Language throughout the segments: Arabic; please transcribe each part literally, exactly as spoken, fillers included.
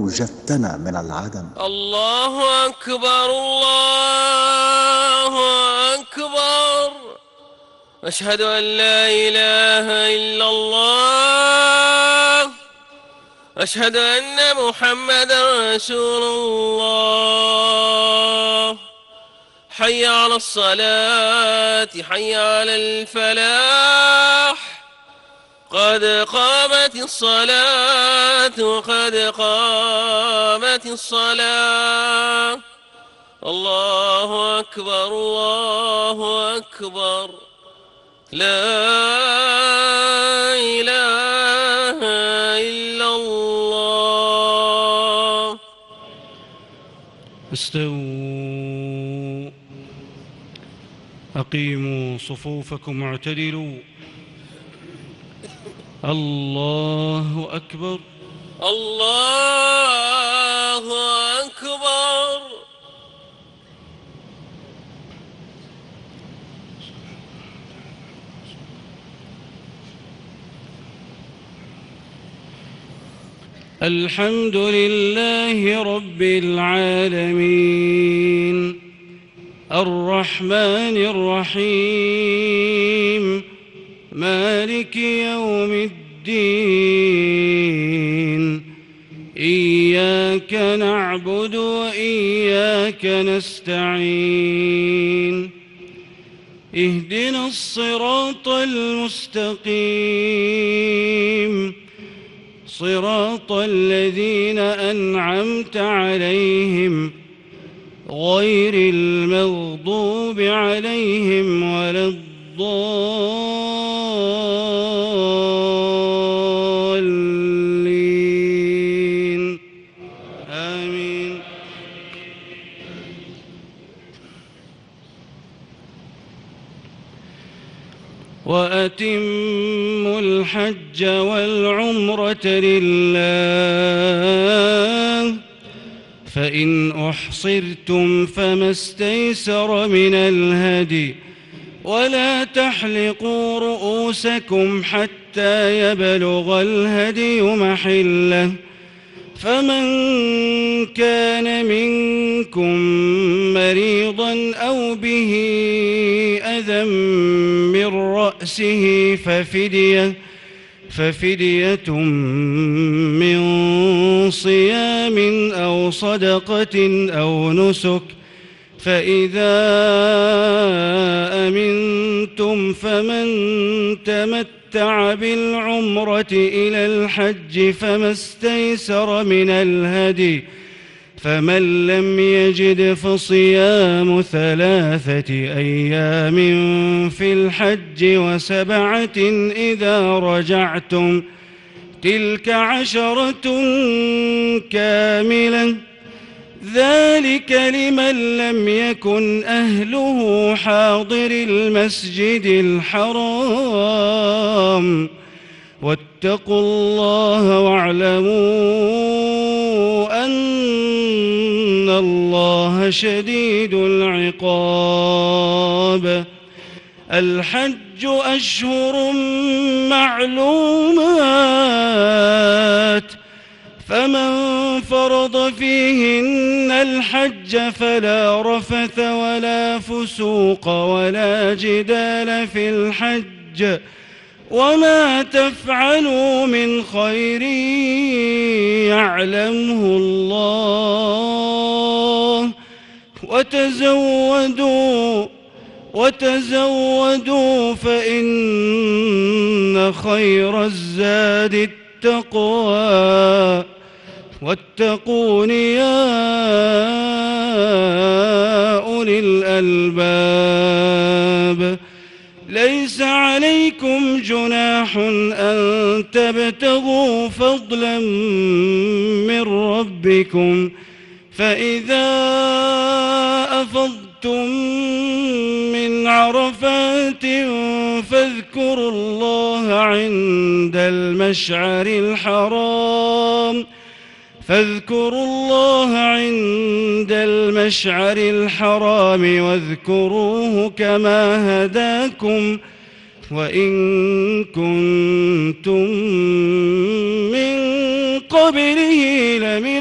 أوجدتنا من العدم. الله أكبر الله أكبر. أشهد أن لا إله إلا الله. أشهد أن محمدا رسول الله. حي على الصلاة حي على الفلاح. قد قامت الصلاة قد قامت الصلاة. الله أكبر الله أكبر. لا إله إلا الله. استووا أقيموا صفوفكم واعتدلوا. الله أكبر الله أكبر. الحمد لله رب العالمين الرحمن الرحيم مالك يوم الدين. إياك نعبد وإياك نستعين. اهدنا الصراط المستقيم صراط الذين أنعمت عليهم غير المغضوب عليهم ولا الضالين آمين. وأتموا الحج والعمرة لله فإن أحصرتم فما استيسر من الهدي ولا تحلقوا رؤوسكم حتى يبلغ الهدي محله. فمن كان منكم مريضا أو به أذى من رأسه ففدية ففدية من صيام أو صدقة أو نسك. فإذا أمنتم فمن تمتع بالعمرة إلى الحج فما استيسر من الهدي. فمن لم يجد فصيام ثلاثة أيام في الحج وسبعة إذا رجعتم تلك عشرة كاملة ذلك لمن لم يكن أهله حاضر المسجد الحرام. واتقوا الله واعلموا أن الله شديد العقاب. الحج أشهر معلومات فمن فرض فيهن الحج فلا رفث ولا فسوق ولا جدال في الحج وما تفعلوا من خير يعلمه الله وتزودوا وتزودوا فإن خير الزاد التقوى واتقون يا أولي الألباب. ليس عليكم جناح أن تبتغوا فضلا من ربكم فإذا أفضتم من عرفات فاذكروا الله عند المشعر الحرام فاذكروا الله عند المشعر الحرام واذكروه كما هداكم وإن كنتم من قبل قبله لمن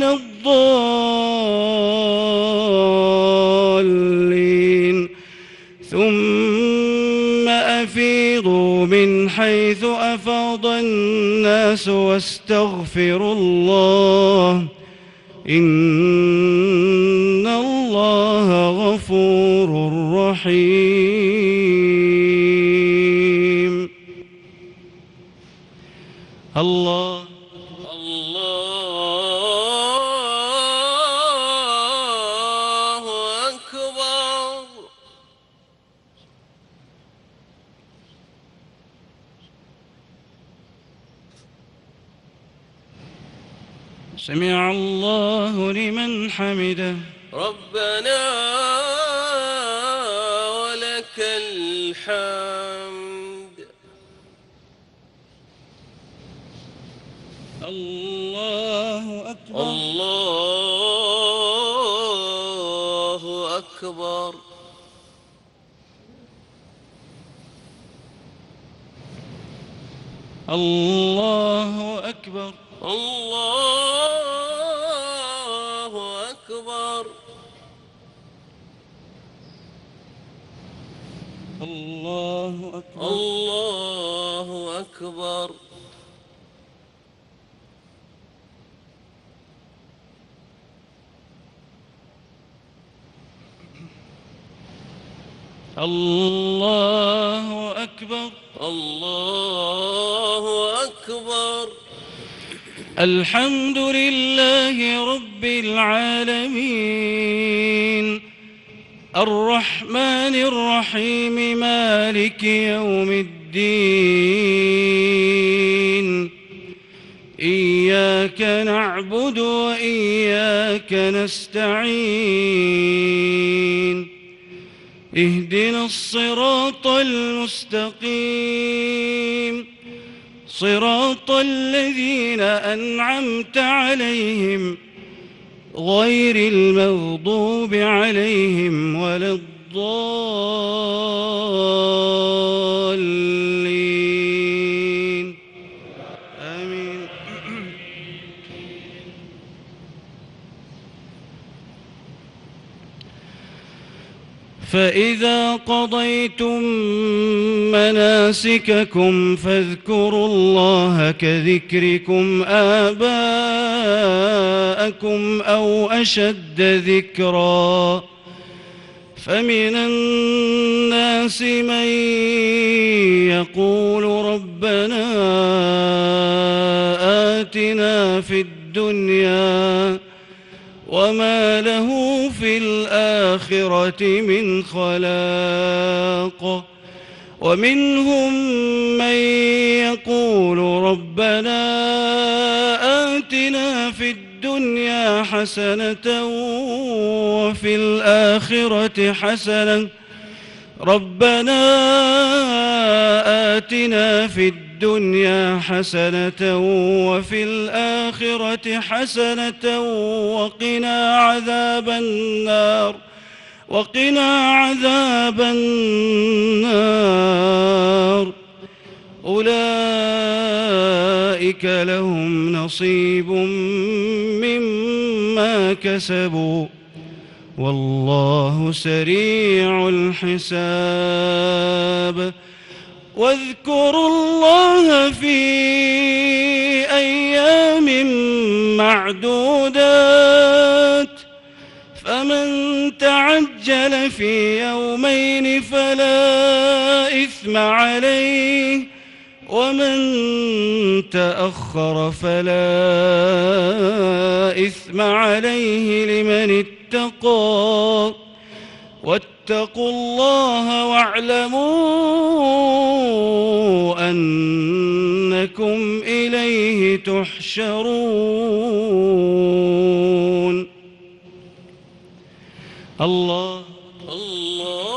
الضالين ثم أفيضوا من حيث أفاض الناس واستغفروا الله إن الله غفور رحيم. الله الله أكبر. سمع الله لمن حمده. ربنا ولك الحمد. الله أكبر. الله أكبر. الله أكبر. الله أكبر. الله أكبر. الله أكبر. الله أكبر. الله أكبر. الحمد لله رب العالمين الرحمن الرحيم مالك يوم الدين إياك نعبد وإياك نستعين اهدنا الصراط المستقيم صراط الذين أنعمت عليهم غير المغضوب عليهم ولا الضالين آمين. فإذا قضيتم مناسككم فاذكروا الله كذكركم آباءكم أو أشد ذكرا فمن الناس من يقول ربنا آتنا في الدنيا وما له في الآخرة من خلاق ومنهم من يقول ربنا آتنا في الدنيا حسنة وفي الآخرة حسنة ربنا آتنا في الدنيا حسنة وفي الآخرة حسنة وقنا عذاب النار وقنا عذاب النار أولئك لهم نصيب مما كسبوا والله سريع الحساب. واذكروا الله في أيام معدودات فمن تعجل في يومين فلا إثم عليه ومن تأخر فلا إثم عليه لمن اتقى واتقوا الله واعلموا أنكم إليه تحشرون. الله الله